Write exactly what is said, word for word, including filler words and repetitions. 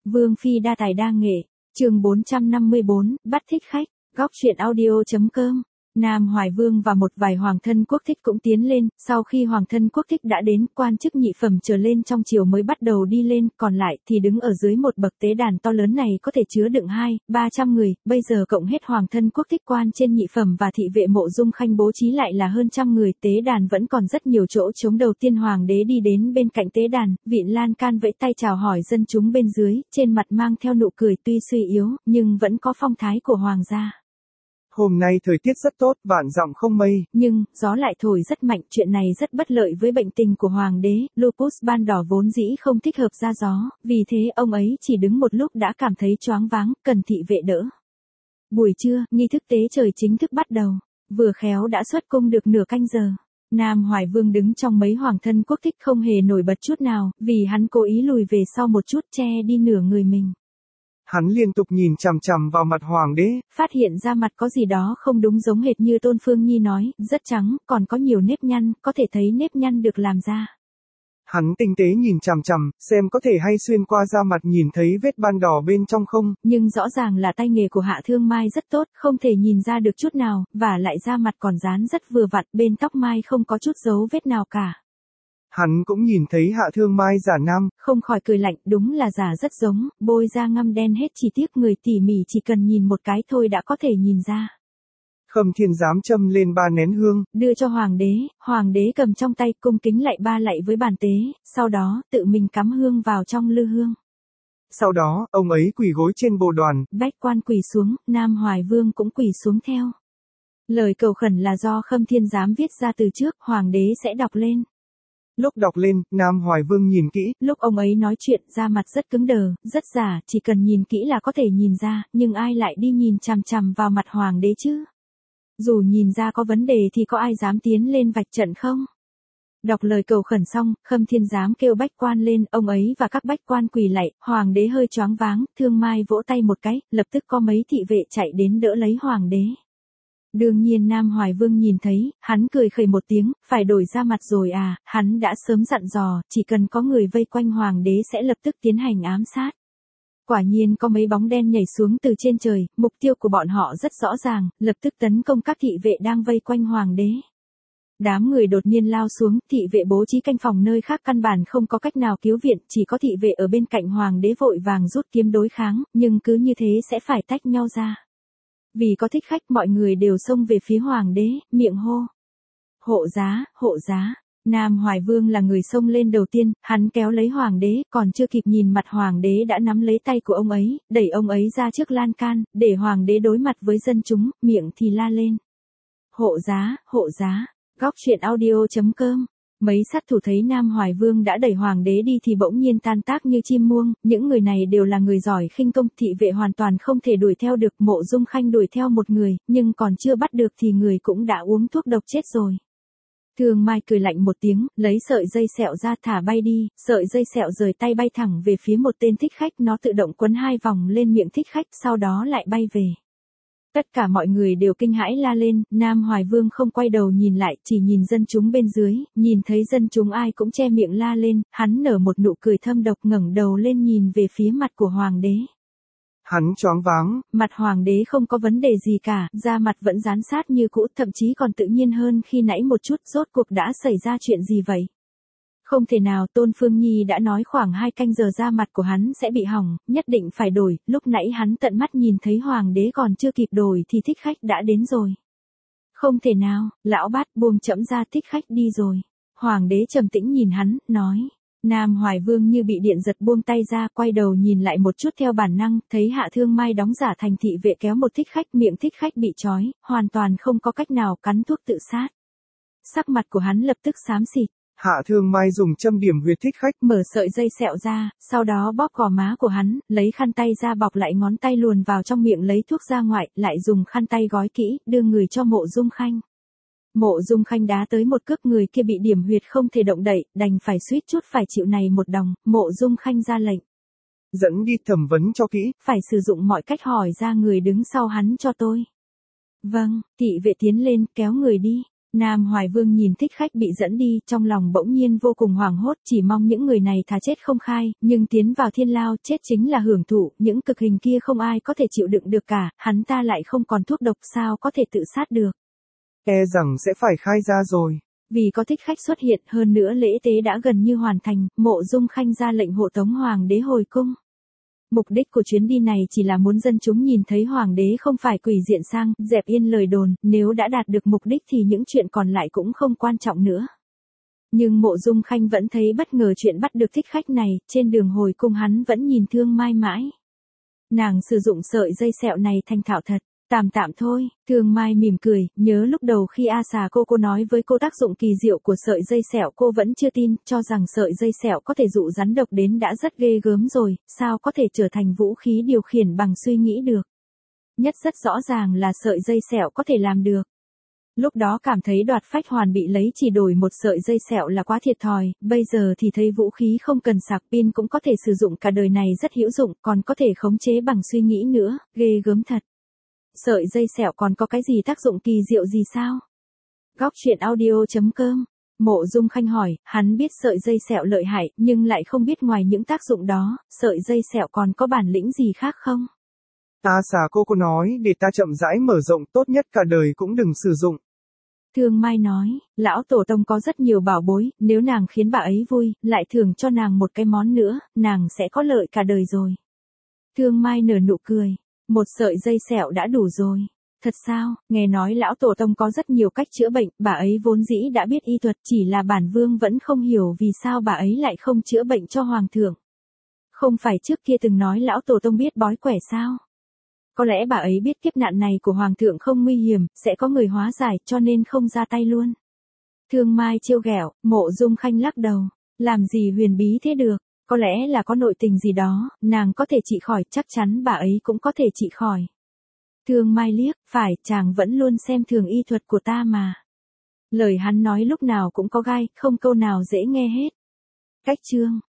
Vương phi đa tài đa nghệ, chương bốn trăm năm mươi bốn, bắt thích khách, góc truyện audio.com. Nam Hoài Vương và một vài hoàng thân quốc thích cũng tiến lên, sau khi hoàng thân quốc thích đã đến, quan chức nhị phẩm trở lên trong triều mới bắt đầu đi lên, còn lại thì đứng ở dưới một bậc tế đàn to lớn này có thể chứa đựng hai, ba trăm người, bây giờ cộng hết hoàng thân quốc thích quan trên nhị phẩm và thị vệ Mộ Dung Khanh bố trí lại là hơn trăm người, tế đàn vẫn còn rất nhiều chỗ trống. Đầu tiên hoàng đế đi đến bên cạnh tế đàn, Vịn Lan Can vẫy tay chào hỏi dân chúng bên dưới, trên mặt mang theo nụ cười tuy suy yếu, nhưng vẫn có phong thái của hoàng gia. Hôm nay thời tiết rất tốt, vạn dặm không mây. Nhưng, gió lại thổi rất mạnh, chuyện này rất bất lợi với bệnh tình của hoàng đế, lupus ban đỏ vốn dĩ không thích hợp ra gió, vì thế ông ấy chỉ đứng một lúc đã cảm thấy choáng váng, cần thị vệ đỡ. Buổi trưa, nghi thức tế trời chính thức bắt đầu, vừa khéo đã xuất cung được nửa canh giờ. Nam Hoài Vương đứng trong mấy hoàng thân quốc thích không hề nổi bật chút nào, vì hắn cố ý lùi về sau một chút che đi nửa người mình. Hắn liên tục nhìn chằm chằm vào mặt hoàng đế, phát hiện ra mặt có gì đó không đúng, giống hệt như Tôn Phương Nhi nói, rất trắng, còn có nhiều nếp nhăn, có thể thấy nếp nhăn được làm ra. Hắn tinh tế nhìn chằm chằm, xem có thể hay xuyên qua da mặt nhìn thấy vết ban đỏ bên trong không. Nhưng rõ ràng là tay nghề của Hạ Thương Mai rất tốt, không thể nhìn ra được chút nào, và lại da mặt còn dán rất vừa vặn, bên tóc mai không có chút dấu vết nào cả. Hắn cũng nhìn thấy Hạ Thương Mai giả nam, không khỏi cười lạnh, đúng là giả rất giống, bôi da ngăm đen hết chi tiết người tỉ mỉ, chỉ cần nhìn một cái thôi đã có thể nhìn ra. Khâm Thiên Giám châm lên ba nén hương, đưa cho hoàng đế, hoàng đế cầm trong tay cung kính lạy ba lạy với bàn tế, sau đó tự mình cắm hương vào trong lư hương. Sau đó, ông ấy quỳ gối trên bồ đoàn, bách quan quỳ xuống, Nam Hoài Vương cũng quỳ xuống theo. Lời cầu khẩn là do Khâm Thiên Giám viết ra từ trước, hoàng đế sẽ đọc lên. Lúc đọc lên, Nam Hoài Vương nhìn kỹ. Lúc ông ấy nói chuyện, da mặt rất cứng đờ, rất giả, chỉ cần nhìn kỹ là có thể nhìn ra, nhưng ai lại đi nhìn chằm chằm vào mặt hoàng đế chứ? Dù nhìn ra có vấn đề thì có ai dám tiến lên vạch trận không? Đọc lời cầu khẩn xong, Khâm Thiên Giám kêu bách quan lên, ông ấy và các bách quan quỳ lạy, hoàng đế hơi choáng váng, Thương Mai vỗ tay một cái, lập tức có mấy thị vệ chạy đến đỡ lấy hoàng đế. Đương nhiên Nam Hoài Vương nhìn thấy, hắn cười khẩy một tiếng, phải đổi ra mặt rồi à, hắn đã sớm dặn dò, chỉ cần có người vây quanh hoàng đế sẽ lập tức tiến hành ám sát. Quả nhiên có mấy bóng đen nhảy xuống từ trên trời, mục tiêu của bọn họ rất rõ ràng, lập tức tấn công các thị vệ đang vây quanh hoàng đế. Đám người đột nhiên lao xuống, thị vệ bố trí canh phòng nơi khác căn bản không có cách nào cứu viện, chỉ có thị vệ ở bên cạnh hoàng đế vội vàng rút kiếm đối kháng, nhưng cứ như thế sẽ phải tách nhau ra. Vì có thích khách mọi người đều xông về phía hoàng đế, miệng hô. Hộ giá, hộ giá. Nam Hoài Vương là người xông lên đầu tiên, hắn kéo lấy hoàng đế, còn chưa kịp nhìn mặt hoàng đế đã nắm lấy tay của ông ấy, đẩy ông ấy ra trước lan can, để hoàng đế đối mặt với dân chúng, miệng thì la lên. Hộ giá, hộ giá. Góc truyện audio.com. Mấy sát thủ thấy Nam Hoài Vương đã đẩy hoàng đế đi thì bỗng nhiên tan tác như chim muông, những người này đều là người giỏi khinh công, thị vệ hoàn toàn không thể đuổi theo được. Mộ Dung Khanh đuổi theo một người, nhưng còn chưa bắt được thì người cũng đã uống thuốc độc chết rồi. Thương Mai cười lạnh một tiếng, lấy sợi dây sẹo ra thả bay đi, sợi dây sẹo rời tay bay thẳng về phía một tên thích khách, nó tự động quấn hai vòng lên miệng thích khách, sau đó lại bay về. Tất cả mọi người đều kinh hãi la lên, Nam Hoài Vương không quay đầu nhìn lại, chỉ nhìn dân chúng bên dưới, nhìn thấy dân chúng ai cũng che miệng la lên, hắn nở một nụ cười thâm độc, ngẩng đầu lên nhìn về phía mặt của hoàng đế. Hắn choáng váng, mặt hoàng đế không có vấn đề gì cả, da mặt vẫn dán sát như cũ, thậm chí còn tự nhiên hơn khi nãy một chút. Rốt cuộc đã xảy ra chuyện gì vậy? Không thể nào, Tôn Phương Nhi đã nói khoảng hai canh giờ da mặt của hắn sẽ bị hỏng, nhất định phải đổi, lúc nãy hắn tận mắt nhìn thấy hoàng đế còn chưa kịp đổi thì thích khách đã đến rồi. Không thể nào, lão bát buông chẫm ra, thích khách đi rồi. Hoàng đế trầm tĩnh nhìn hắn, nói. Nam Hoài Vương như bị điện giật buông tay ra, quay đầu nhìn lại một chút theo bản năng, thấy Hạ Thương Mai đóng giả thành thị vệ kéo một thích khách, miệng thích khách bị trói, hoàn toàn không có cách nào, cắn thuốc tự sát. Sắc mặt của hắn lập tức xám xịt. Hạ Thương Mai dùng châm điểm huyệt thích khách, mở sợi dây sẹo ra, sau đó bóp gò má của hắn, lấy khăn tay ra bọc lại ngón tay luồn vào trong miệng lấy thuốc ra ngoại, lại dùng khăn tay gói kỹ, đưa người cho Mộ Dung Khanh. Mộ Dung Khanh đá tới một cước, người kia bị điểm huyệt không thể động đậy, đành phải suýt chút phải chịu này một đòn. Mộ Dung Khanh ra lệnh. Dẫn đi thẩm vấn cho kỹ. Phải sử dụng mọi cách hỏi ra người đứng sau hắn cho tôi. Vâng, thị vệ tiến lên, kéo người đi. Nam Hoài Vương nhìn thích khách bị dẫn đi, trong lòng bỗng nhiên vô cùng hoảng hốt, chỉ mong những người này thà chết không khai, nhưng tiến vào thiên lao, chết chính là hưởng thụ, những cực hình kia không ai có thể chịu đựng được cả, hắn ta lại không còn thuốc độc sao có thể tự sát được. E rằng sẽ phải khai ra rồi. Vì có thích khách xuất hiện, hơn nữa lễ tế đã gần như hoàn thành, Mộ Dung Khanh ra lệnh hộ tống hoàng đế hồi cung. Mục đích của chuyến đi này chỉ là muốn dân chúng nhìn thấy hoàng đế không phải quỷ diện sang, dẹp yên lời đồn, nếu đã đạt được mục đích thì những chuyện còn lại cũng không quan trọng nữa. Nhưng Mộ Dung Khanh vẫn thấy bất ngờ chuyện bắt được thích khách này, trên đường hồi cung hắn vẫn nhìn Thương Mai mãi. Nàng sử dụng sợi dây sẹo này thành thạo thật. Tạm tạm thôi, Thương Mai mỉm cười, nhớ lúc đầu khi A Xà cô cô nói với cô tác dụng kỳ diệu của sợi dây sẹo cô vẫn chưa tin, cho rằng sợi dây sẹo có thể dụ rắn độc đến đã rất ghê gớm rồi, sao có thể trở thành vũ khí điều khiển bằng suy nghĩ được. Nhất rất rõ ràng là sợi dây sẹo có thể làm được. Lúc đó cảm thấy đoạt phách hoàn bị lấy chỉ đổi một sợi dây sẹo là quá thiệt thòi, bây giờ thì thấy vũ khí không cần sạc pin cũng có thể sử dụng cả đời này rất hữu dụng, còn có thể khống chế bằng suy nghĩ nữa, ghê gớm thật. Sợi dây sẹo còn có cái gì tác dụng kỳ diệu gì sao? Góc truyện audio chấm com. Mộ Dung Khanh hỏi, hắn biết sợi dây sẹo lợi hại, nhưng lại không biết ngoài những tác dụng đó, sợi dây sẹo còn có bản lĩnh gì khác không? A Xà cô cô nói, để ta chậm rãi mở rộng, tốt nhất cả đời cũng đừng sử dụng. Thương Mai nói, lão tổ tông có rất nhiều bảo bối, nếu nàng khiến bà ấy vui, lại thưởng cho nàng một cái món nữa, nàng sẽ có lợi cả đời rồi. Thương Mai nở nụ cười. Một sợi dây sẹo đã đủ rồi. Thật sao, nghe nói lão tổ tông có rất nhiều cách chữa bệnh, bà ấy vốn dĩ đã biết y thuật, chỉ là bản vương vẫn không hiểu vì sao bà ấy lại không chữa bệnh cho hoàng thượng. Không phải trước kia từng nói lão tổ tông biết bói quẻ sao? Có lẽ bà ấy biết kiếp nạn này của hoàng thượng không nguy hiểm, sẽ có người hóa giải cho nên không ra tay luôn. Thương Mai trêu ghẹo, Mộ Dung Khanh lắc đầu. Làm gì huyền bí thế được? Có lẽ là có nội tình gì đó, nàng có thể trị khỏi, chắc chắn bà ấy cũng có thể trị khỏi. Thương Mai liếc, phải, chàng vẫn luôn xem thường y thuật của ta mà. Lời hắn nói lúc nào cũng có gai, không câu nào dễ nghe hết. Cách chương